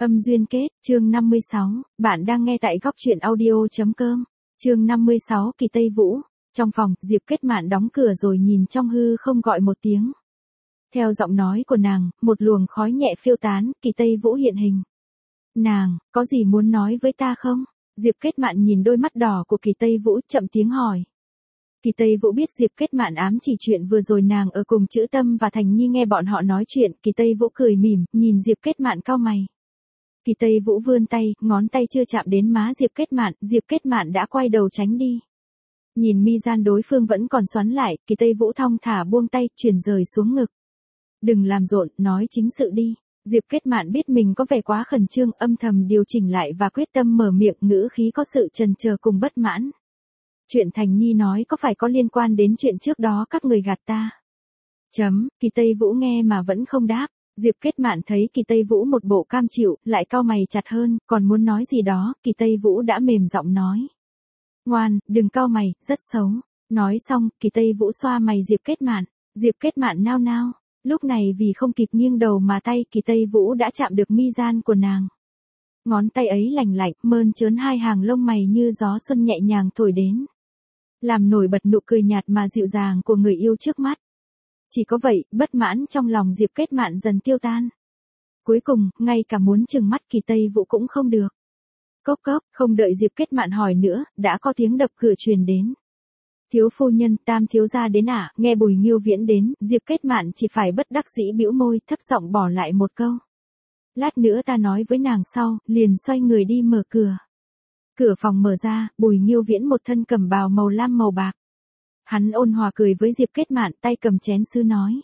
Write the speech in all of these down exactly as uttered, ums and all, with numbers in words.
Âm duyên kết, chương năm mươi sáu, bạn đang nghe tại góc truyện audio.com, chương năm mươi sáu Kỳ Tây Vũ. Trong phòng, Diệp Kết Mạn đóng cửa rồi nhìn trong hư không gọi một tiếng. Theo giọng nói của nàng, một luồng khói nhẹ phiêu tán, Kỳ Tây Vũ hiện hình. Nàng, có gì muốn nói với ta không? Diệp Kết Mạn nhìn đôi mắt đỏ của Kỳ Tây Vũ chậm tiếng hỏi. Kỳ Tây Vũ biết Diệp Kết Mạn ám chỉ chuyện vừa rồi nàng ở cùng Trữ Tâm và Thành Nhi nghe bọn họ nói chuyện, Kỳ Tây Vũ cười mỉm, nhìn Diệp Kết Mạn cau mày. Kỳ Tây Vũ vươn tay, ngón tay chưa chạm đến má Diệp Kết Mạn, Diệp Kết Mạn đã quay đầu tránh đi. Nhìn mi gian đối phương vẫn còn xoắn lại, Kỳ Tây Vũ thong thả buông tay, chuyển rời xuống ngực. Đừng làm rộn, nói chính sự đi. Diệp Kết Mạn biết mình có vẻ quá khẩn trương, âm thầm điều chỉnh lại và quyết tâm mở miệng, ngữ khí có sự chần chờ cùng bất mãn. Chuyện Thành Nhi nói có phải có liên quan đến chuyện trước đó các người gạt ta? Chấm, Kỳ Tây Vũ nghe mà vẫn không đáp. Diệp Kết Mạn thấy Kỳ Tây Vũ một bộ cam chịu, lại cau mày chặt hơn, còn muốn nói gì đó, Kỳ Tây Vũ đã mềm giọng nói. Ngoan, đừng cau mày, rất xấu. Nói xong, Kỳ Tây Vũ xoa mày Diệp Kết Mạn. Diệp Kết Mạn nao nao. Lúc này vì không kịp nghiêng đầu mà tay Kỳ Tây Vũ đã chạm được mi gian của nàng. Ngón tay ấy lành lạnh, mơn trớn hai hàng lông mày như gió xuân nhẹ nhàng thổi đến. Làm nổi bật nụ cười nhạt mà dịu dàng của người yêu trước mắt. Chỉ có vậy, bất mãn trong lòng Diệp Kết Mạn dần tiêu tan. Cuối cùng, ngay cả muốn trừng mắt Kỳ Tây Vũ cũng không được. Cốc cốc, không đợi Diệp Kết Mạn hỏi nữa, đã có tiếng đập cửa truyền đến. Thiếu phu nhân, Tam thiếu gia đến à? Nghe Bùi Nghiêu Viễn đến, Diệp Kết Mạn chỉ phải bất đắc dĩ bĩu môi, thấp giọng bỏ lại một câu. Lát nữa ta nói với nàng sau, liền xoay người đi mở cửa. Cửa phòng mở ra, Bùi Nghiêu Viễn một thân cẩm bào màu lam màu bạc. Hắn ôn hòa cười với Diệp Kết Mạn, tay cầm chén sứ nói.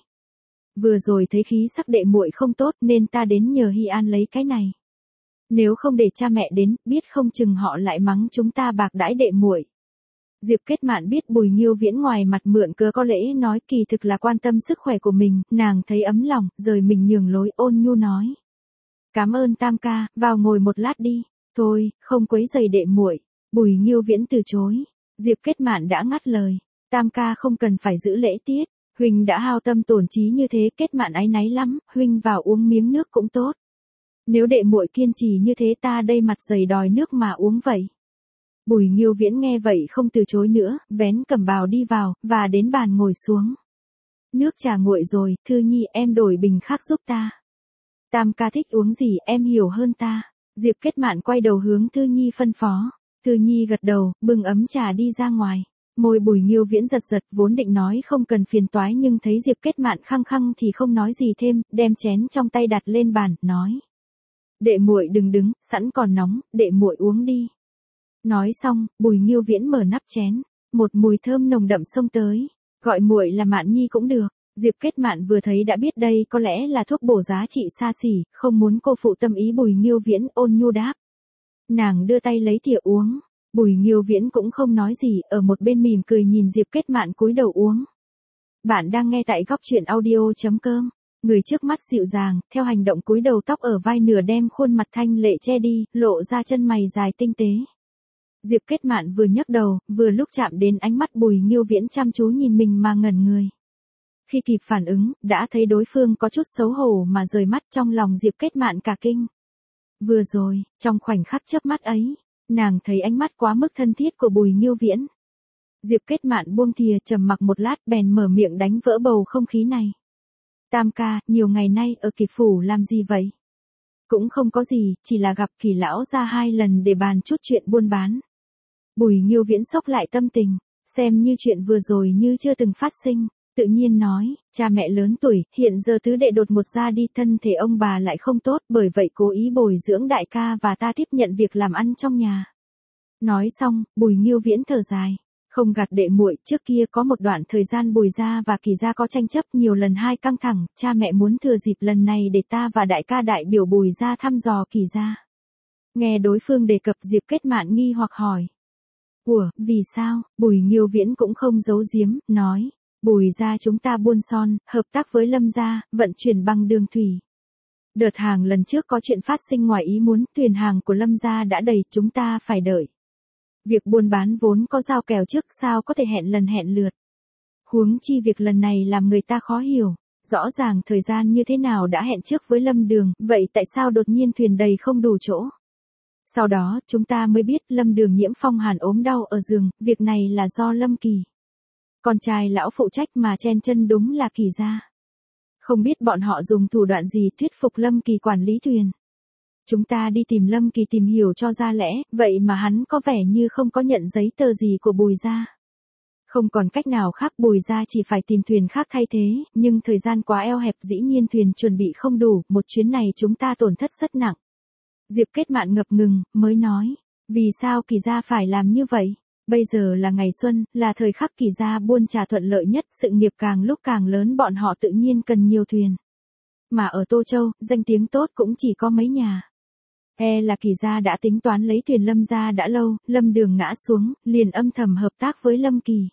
Vừa rồi thấy khí sắc đệ muội không tốt nên ta đến nhờ Hy An lấy cái này. Nếu không để cha mẹ đến, biết không chừng họ lại mắng chúng ta bạc đãi đệ muội. Diệp Kết Mạn biết Bùi Nghiêu Viễn ngoài mặt mượn cớ có lẽ nói kỳ thực là quan tâm sức khỏe của mình, nàng thấy ấm lòng, rời mình nhường lối, ôn nhu nói. Cảm ơn Tam ca, vào ngồi một lát đi. Thôi, không quấy rầy đệ muội. Bùi Nghiêu Viễn từ chối. Diệp Kết Mạn đã ngắt lời. Tam ca không cần phải giữ lễ tiết. Huynh đã hao tâm tổn trí như thế, Kết Mạn áy náy lắm, huynh vào uống miếng nước cũng tốt. Nếu đệ muội kiên trì như thế ta đây mặt dày đòi nước mà uống vậy. Bùi Nghiêu Viễn nghe vậy không từ chối nữa, vén cẩm bào đi vào, và đến bàn ngồi xuống. Nước trà nguội rồi, Thư Nhi em đổi bình khác giúp ta. Tam ca thích uống gì em hiểu hơn ta. Diệp Kết Mạn quay đầu hướng Thư Nhi phân phó. Thư Nhi gật đầu, bưng ấm trà đi ra ngoài. Môi Bùi Nghiêu Viễn giật giật, vốn định nói không cần phiền toái nhưng thấy Diệp Kết Mạn khăng khăng thì không nói gì thêm, đem chén trong tay đặt lên bàn, nói. Đệ muội đừng đứng, sẵn còn nóng, đệ muội uống đi. Nói xong, Bùi Nghiêu Viễn mở nắp chén, một mùi thơm nồng đậm xông tới. Gọi muội là Mạn Nhi cũng được. Diệp Kết Mạn vừa thấy đã biết đây có lẽ là thuốc bổ giá trị xa xỉ, không muốn cô phụ tâm ý Bùi Nghiêu Viễn, ôn nhu đáp. Nàng đưa tay lấy thìa uống. Bùi Nghiêu Viễn cũng không nói gì, ở một bên mỉm cười nhìn Diệp Kết Mạn cúi đầu uống. Bạn đang nghe tại góc truyện audio.com. Người trước mắt dịu dàng, theo hành động cúi đầu, tóc ở vai nửa đem khuôn mặt thanh lệ che đi, lộ ra chân mày dài tinh tế. Diệp Kết Mạn vừa nhấc đầu, vừa lúc chạm đến ánh mắt Bùi Nghiêu Viễn chăm chú nhìn mình mà ngẩn người. Khi kịp phản ứng, đã thấy đối phương có chút xấu hổ mà rời mắt, trong lòng Diệp Kết Mạn cả kinh. Vừa rồi, trong khoảnh khắc chớp mắt ấy, nàng thấy ánh mắt quá mức thân thiết của Bùi Nghiêu Viễn. Diệp Kết Mạn buông thìa, trầm mặc một lát, bèn mở miệng đánh vỡ bầu không khí này. Tam ca, nhiều ngày nay ở Kỳ phủ làm gì vậy? Cũng không có gì, chỉ là gặp Kỳ lão ra hai lần để bàn chút chuyện buôn bán. Bùi Nghiêu Viễn sốc lại tâm tình, xem như chuyện vừa rồi như chưa từng phát sinh, tự nhiên nói, cha mẹ lớn tuổi, hiện giờ tứ đệ đột ngột ra đi, thân thể ông bà lại không tốt, bởi vậy cố ý bồi dưỡng đại ca và ta tiếp nhận việc làm ăn trong nhà. Nói xong, Bùi Nghiêu Viễn thở dài, không gạt đệ muội, trước kia có một đoạn thời gian Bùi gia và Kỳ gia có tranh chấp, nhiều lần hai căng thẳng, cha mẹ muốn thừa dịp lần này để ta và đại ca đại biểu Bùi gia thăm dò Kỳ gia. Nghe đối phương đề cập, Diệp Kết Mạn nghi hoặc hỏi. Ủa, vì sao? Bùi Nghiêu Viễn cũng không giấu giếm, nói. Bùi gia chúng ta buôn son, hợp tác với Lâm gia, vận chuyển bằng đường thủy. Đợt hàng lần trước có chuyện phát sinh ngoài ý muốn, thuyền hàng của Lâm gia đã đầy, chúng ta phải đợi. Việc buôn bán vốn có giao kèo trước, sao có thể hẹn lần hẹn lượt. Huống chi việc lần này làm người ta khó hiểu. Rõ ràng thời gian như thế nào đã hẹn trước với Lâm Đường, vậy tại sao đột nhiên thuyền đầy không đủ chỗ? Sau đó, chúng ta mới biết Lâm Đường nhiễm phong hàn ốm đau ở giường, việc này là do Lâm Kỳ. Con trai lão phụ trách mà chen chân đúng là Kỳ gia. Không biết bọn họ dùng thủ đoạn gì thuyết phục Lâm Kỳ quản lý thuyền. Chúng ta đi tìm Lâm Kỳ tìm hiểu cho ra lẽ, vậy mà hắn có vẻ như không có nhận giấy tờ gì của Bùi gia. Không còn cách nào khác, Bùi gia chỉ phải tìm thuyền khác thay thế, nhưng thời gian quá eo hẹp, dĩ nhiên thuyền chuẩn bị không đủ, một chuyến này chúng ta tổn thất rất nặng. Diệp Kết Mạn ngập ngừng, mới nói, vì sao Kỳ gia phải làm như vậy? Bây giờ là ngày xuân, là thời khắc Kỳ gia buôn trà thuận lợi nhất, sự nghiệp càng lúc càng lớn, bọn họ tự nhiên cần nhiều thuyền. Mà ở Tô Châu, danh tiếng tốt cũng chỉ có mấy nhà. E là Kỳ gia đã tính toán lấy thuyền Lâm gia đã lâu, Lâm Đường ngã xuống, liền âm thầm hợp tác với Lâm Kỳ.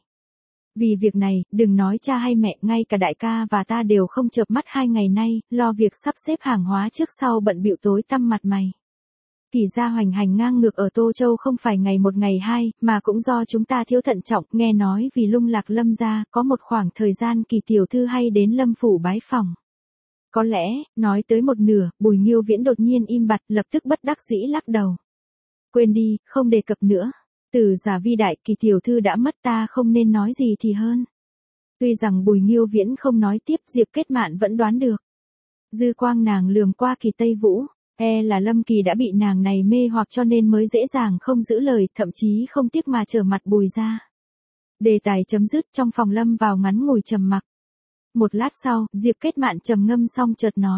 Vì việc này, đừng nói cha hay mẹ, ngay cả đại ca và ta đều không chợp mắt hai ngày nay, lo việc sắp xếp hàng hóa trước sau bận bịu tối tăm mặt mày. Kỳ gia hoành hành ngang ngược ở Tô Châu không phải ngày một ngày hai, mà cũng do chúng ta thiếu thận trọng, nghe nói vì lung lạc Lâm gia, có một khoảng thời gian Kỳ tiểu thư hay đến Lâm phủ bái phòng. Có lẽ, nói tới một nửa, Bùi Nghiêu Viễn đột nhiên im bặt, lập tức bất đắc dĩ lắc đầu. Quên đi, không đề cập nữa. Từ giả vi đại, Kỳ tiểu thư đã mất, ta không nên nói gì thì hơn. Tuy rằng Bùi Nghiêu Viễn không nói tiếp, Diệp Kết Mạn vẫn đoán được. Dư quang nàng lườm qua Kỳ Tây Vũ, e là Lâm Kỳ đã bị nàng này mê hoặc cho nên mới dễ dàng không giữ lời, thậm chí không tiếc mà trở mặt Bùi gia. Đề tài chấm dứt, trong phòng lâm vào ngắn ngồi trầm mặc. Một lát sau, Diệp Kết Mạn trầm ngâm xong chợt nói.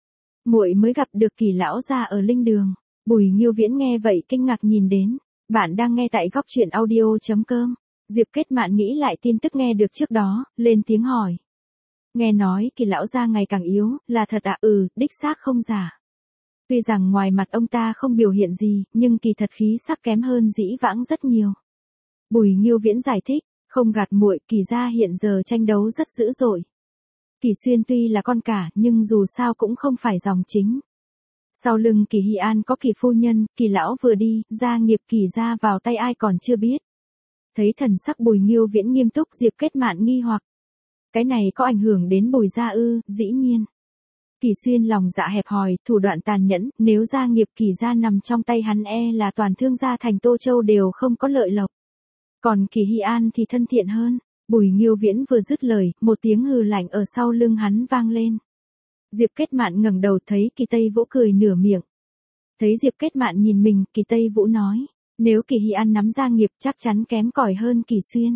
Muội mới gặp được Kỳ lão gia ở linh đường. Bùi Nghiêu Viễn nghe vậy kinh ngạc nhìn đến. Bạn đang nghe tại góc truyện audio chấm com. Diệp Kết Mạn nghĩ lại tin tức nghe được trước đó, lên tiếng hỏi. Nghe nói Kỳ lão gia ngày càng yếu, là thật ạ? Ừ, đích xác không giả. Tuy rằng ngoài mặt ông ta không biểu hiện gì, nhưng kỳ thật khí sắc kém hơn dĩ vãng rất nhiều. Bùi Nghiêu Viễn giải thích, không gạt muội, Kỳ gia hiện giờ tranh đấu rất dữ dội. Kỳ Xuyên tuy là con cả, nhưng dù sao cũng không phải dòng chính. Sau lưng Kỳ Hy An có Kỳ phu nhân, Kỳ lão vừa đi, gia nghiệp Kỳ gia vào tay ai còn chưa biết. Thấy thần sắc Bùi Nghiêu Viễn nghiêm túc, Diệp Kết Mạn nghi hoặc. Cái này có ảnh hưởng đến Bùi gia ư? Dĩ nhiên. Kỳ Xuyên lòng dạ hẹp hòi, thủ đoạn tàn nhẫn, nếu gia nghiệp Kỳ gia nằm trong tay hắn e là toàn thương gia thành Tô Châu đều không có lợi lộc. Còn Kỳ Hy An thì thân thiện hơn. Bùi Nghiêu Viễn vừa dứt lời, một tiếng hừ lạnh ở sau lưng hắn vang lên. Diệp Kết Mạn ngẩng đầu thấy Kỳ Tây Vũ cười nửa miệng. Thấy Diệp Kết Mạn nhìn mình, Kỳ Tây Vũ nói, nếu Kỳ Hy An nắm gia nghiệp chắc chắn kém cỏi hơn Kỳ Xuyên.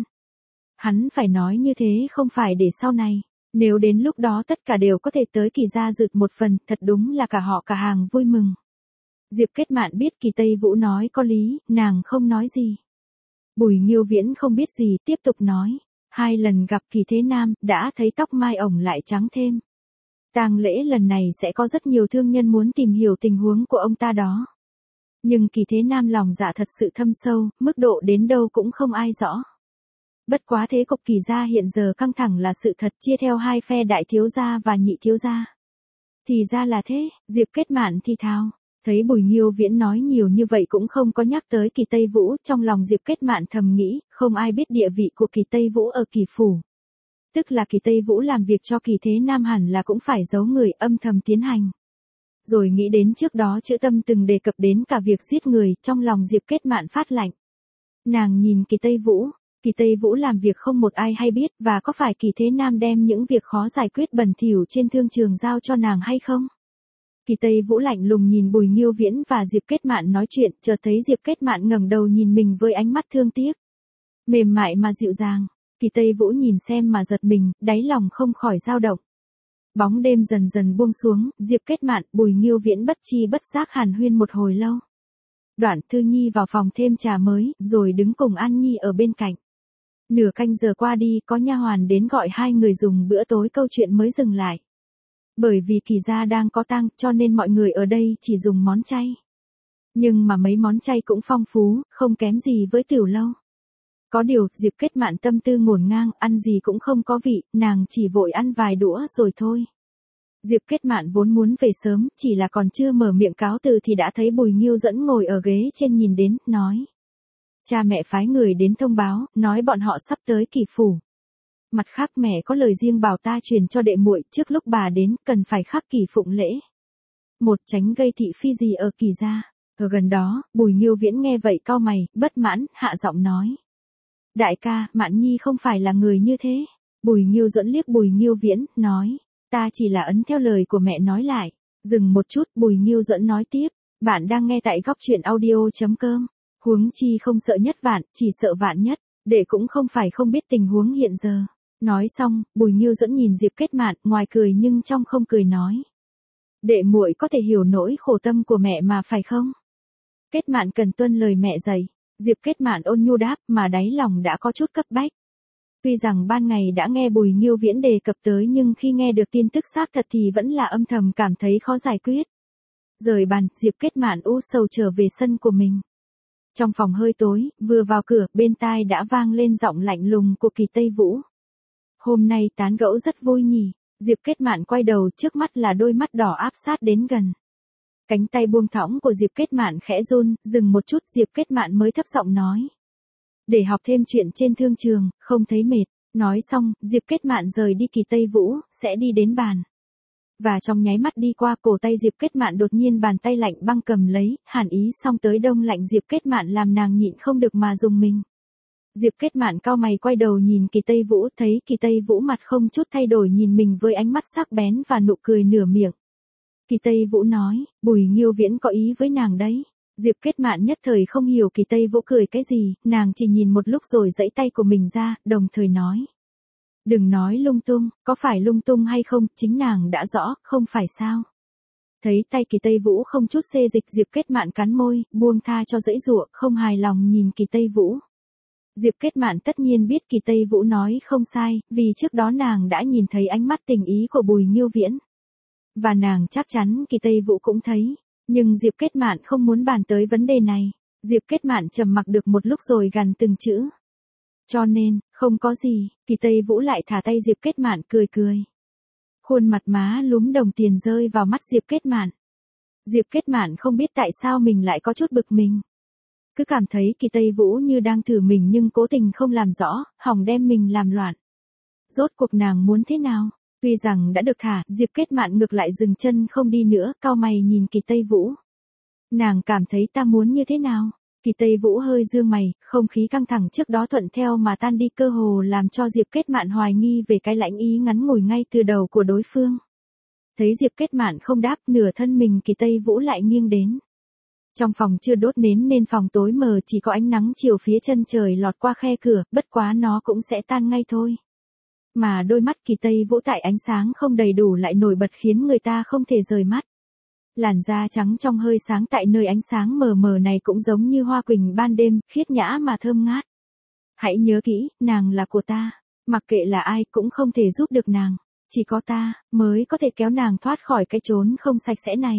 Hắn phải nói như thế không phải để sau này, nếu đến lúc đó tất cả đều có thể tới Kỳ gia rực một phần, thật đúng là cả họ cả hàng vui mừng. Diệp Kết Mạn biết Kỳ Tây Vũ nói có lý, nàng không nói gì. Bùi Nghiêu Viễn không biết gì, tiếp tục nói. Hai lần gặp Kỳ Thế Nam, đã thấy tóc mai ổng lại trắng thêm. Tang lễ lần này sẽ có rất nhiều thương nhân muốn tìm hiểu tình huống của ông ta đó. Nhưng Kỳ Thế Nam lòng dạ thật sự thâm sâu, mức độ đến đâu cũng không ai rõ. Bất quá thế cục Kỳ gia hiện giờ căng thẳng là sự thật, chia theo hai phe đại thiếu gia và nhị thiếu gia. Thì ra là thế, Diệp Kết Mạn thì thào. Thấy Bùi Nghiêu Viễn nói nhiều như vậy cũng không có nhắc tới Kỳ Tây Vũ, trong lòng Diệp Kết Mạn thầm nghĩ, không ai biết địa vị của Kỳ Tây Vũ ở Kỳ phủ. Tức là Kỳ Tây Vũ làm việc cho Kỳ Thế Nam hẳn là cũng phải giấu người, âm thầm tiến hành. Rồi nghĩ đến trước đó Chữ Tâm từng đề cập đến cả việc giết người, trong lòng Diệp Kết Mạn phát lạnh. Nàng nhìn Kỳ Tây Vũ, Kỳ Tây Vũ làm việc không một ai hay biết, và có phải Kỳ Thế Nam đem những việc khó giải quyết bẩn thỉu trên thương trường giao cho nàng hay không? Kỳ Tây Vũ lạnh lùng nhìn Bùi Nghiêu Viễn và Diệp Kết Mạn nói chuyện, chợt thấy Diệp Kết Mạn ngẩng đầu nhìn mình với ánh mắt thương tiếc. Mềm mại mà dịu dàng, Kỳ Tây Vũ nhìn xem mà giật mình, đáy lòng không khỏi dao động. Bóng đêm dần dần buông xuống, Diệp Kết Mạn, Bùi Nghiêu Viễn bất chi bất giác hàn huyên một hồi lâu. Đoạn Thư Nhi vào phòng thêm trà mới, rồi đứng cùng An Nhi ở bên cạnh. Nửa canh giờ qua đi, có nha hoàn đến gọi hai người dùng bữa tối, câu chuyện mới dừng lại. Bởi vì Kỳ gia đang có tang, cho nên mọi người ở đây chỉ dùng món chay. Nhưng mà mấy món chay cũng phong phú, không kém gì với tiểu lâu. Có điều, Diệp Kết Mạn tâm tư ngổn ngang, ăn gì cũng không có vị, nàng chỉ vội ăn vài đũa rồi thôi. Diệp Kết Mạn vốn muốn về sớm, chỉ là còn chưa mở miệng cáo từ thì đã thấy Bùi Nghiêu Duẫn ngồi ở ghế trên nhìn đến, nói. Cha mẹ phái người đến thông báo, nói bọn họ sắp tới Kỳ phủ. Mặt khác mẹ có lời riêng bảo ta truyền cho đệ muội, trước lúc bà đến cần phải khắc kỷ phụng lễ. Một, tránh gây thị phi gì ở Kỳ gia. Ở gần đó, Bùi Nghiêu Viễn nghe vậy cau mày, bất mãn, hạ giọng nói. Đại ca, Mạn Nhi không phải là người như thế. Bùi Nghiêu Duẫn liếc Bùi Nghiêu Viễn, nói. Ta chỉ là ấn theo lời của mẹ nói lại. Dừng một chút, Bùi Nghiêu Duẫn nói tiếp. Bạn đang nghe tại góc truyện audio.com. Huống chi không sợ nhất vạn, chỉ sợ vạn nhất. Đệ cũng không phải không biết tình huống hiện giờ. Nói xong, Bùi Nghiêu Duẫn nhìn Diệp Kết Mạn, ngoài cười nhưng trong không cười nói. Đệ muội có thể hiểu nỗi khổ tâm của mẹ mà phải không? Kết Mạn cần tuân lời mẹ dạy. Diệp Kết Mạn ôn nhu đáp, mà đáy lòng đã có chút cấp bách. Tuy rằng ban ngày đã nghe Bùi Nghiêu Viễn đề cập tới nhưng khi nghe được tin tức xác thật thì vẫn là âm thầm cảm thấy khó giải quyết. Rời bàn, Diệp Kết Mạn u sầu trở về sân của mình. Trong phòng hơi tối, vừa vào cửa, bên tai đã vang lên giọng lạnh lùng của Kỳ Tây Vũ. Hôm nay tán gẫu rất vui nhỉ. Diệp Kết Mạn quay đầu, trước mắt là đôi mắt đỏ áp sát đến gần. Cánh tay buông thõng của Diệp Kết Mạn khẽ run, dừng một chút Diệp Kết Mạn mới thấp giọng nói. Để học thêm chuyện trên thương trường, không thấy mệt. Nói xong, Diệp Kết Mạn rời đi Kỳ Tây Vũ, sẽ đi đến bàn. Và trong nháy mắt đi qua cổ tay Diệp Kết Mạn đột nhiên bàn tay lạnh băng cầm lấy, hàn ý xong tới đông lạnh Diệp Kết Mạn làm nàng nhịn không được mà dùng mình. Diệp Kết Mạn cau mày quay đầu nhìn Kỳ Tây Vũ, thấy Kỳ Tây Vũ mặt không chút thay đổi nhìn mình với ánh mắt sắc bén và nụ cười nửa miệng. Kỳ Tây Vũ nói, Bùi Nghiêu Viễn có ý với nàng đấy. Diệp Kết Mạn nhất thời không hiểu Kỳ Tây Vũ cười cái gì, nàng chỉ nhìn một lúc rồi giãy tay của mình ra, đồng thời nói. Đừng nói lung tung, có phải lung tung hay không, chính nàng đã rõ, không phải sao. Thấy tay Kỳ Tây Vũ không chút xê dịch, Diệp Kết Mạn cắn môi, buông tha cho dãy giụa, không hài lòng nhìn Kỳ Tây Vũ. Diệp Kết Mạn tất nhiên biết Kỳ Tây Vũ nói không sai, vì trước đó nàng đã nhìn thấy ánh mắt tình ý của Bùi Nghiêu Viễn. Và nàng chắc chắn Kỳ Tây Vũ cũng thấy. Nhưng Diệp Kết Mạn không muốn bàn tới vấn đề này. Diệp Kết Mạn trầm mặc được một lúc rồi gằn từng chữ. Cho nên, không có gì, Kỳ Tây Vũ lại thả tay Diệp Kết Mạn cười cười. Khuôn mặt má lúm đồng tiền rơi vào mắt Diệp Kết Mạn. Diệp Kết Mạn không biết tại sao mình lại có chút bực mình. Cứ cảm thấy Kỳ Tây Vũ như đang thử mình nhưng cố tình không làm rõ, hòng đem mình làm loạn. Rốt cuộc nàng muốn thế nào? Tuy rằng đã được thả, Diệp Kết Mạn ngược lại dừng chân không đi nữa, cau mày nhìn Kỳ Tây Vũ. Nàng cảm thấy ta muốn như thế nào? Kỳ Tây Vũ hơi dương mày, không khí căng thẳng trước đó thuận theo mà tan đi, cơ hồ làm cho Diệp Kết Mạn hoài nghi về cái lãnh ý ngắn ngủi ngay từ đầu của đối phương. Thấy Diệp Kết Mạn không đáp, nửa thân mình Kỳ Tây Vũ lại nghiêng đến. Trong phòng chưa đốt nến nên phòng tối mờ, chỉ có ánh nắng chiều phía chân trời lọt qua khe cửa, bất quá nó cũng sẽ tan ngay thôi. Mà đôi mắt Kỳ Tây Vũ tại ánh sáng không đầy đủ lại nổi bật khiến người ta không thể rời mắt. Làn da trắng trong hơi sáng tại nơi ánh sáng mờ mờ này cũng giống như hoa quỳnh ban đêm, khiết nhã mà thơm ngát. Hãy nhớ kỹ, nàng là của ta, mặc kệ là ai cũng không thể giúp được nàng, chỉ có ta mới có thể kéo nàng thoát khỏi cái chốn không sạch sẽ này.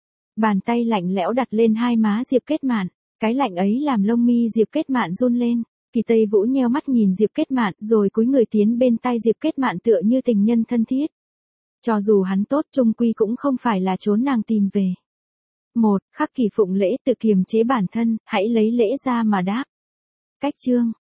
Bàn tay lạnh lẽo đặt lên hai má Diệp Kết Mạn, cái lạnh ấy làm lông mi Diệp Kết Mạn run lên. Kỳ Tây Vũ nheo mắt nhìn Diệp Kết Mạn rồi cúi người tiến bên tai Diệp Kết Mạn tựa như tình nhân thân thiết. Cho dù hắn tốt chung quy cũng không phải là chốn nàng tìm về. Một, khắc kỷ phụng lễ, tự kiềm chế bản thân, hãy lấy lễ ra mà đáp. Cách chương.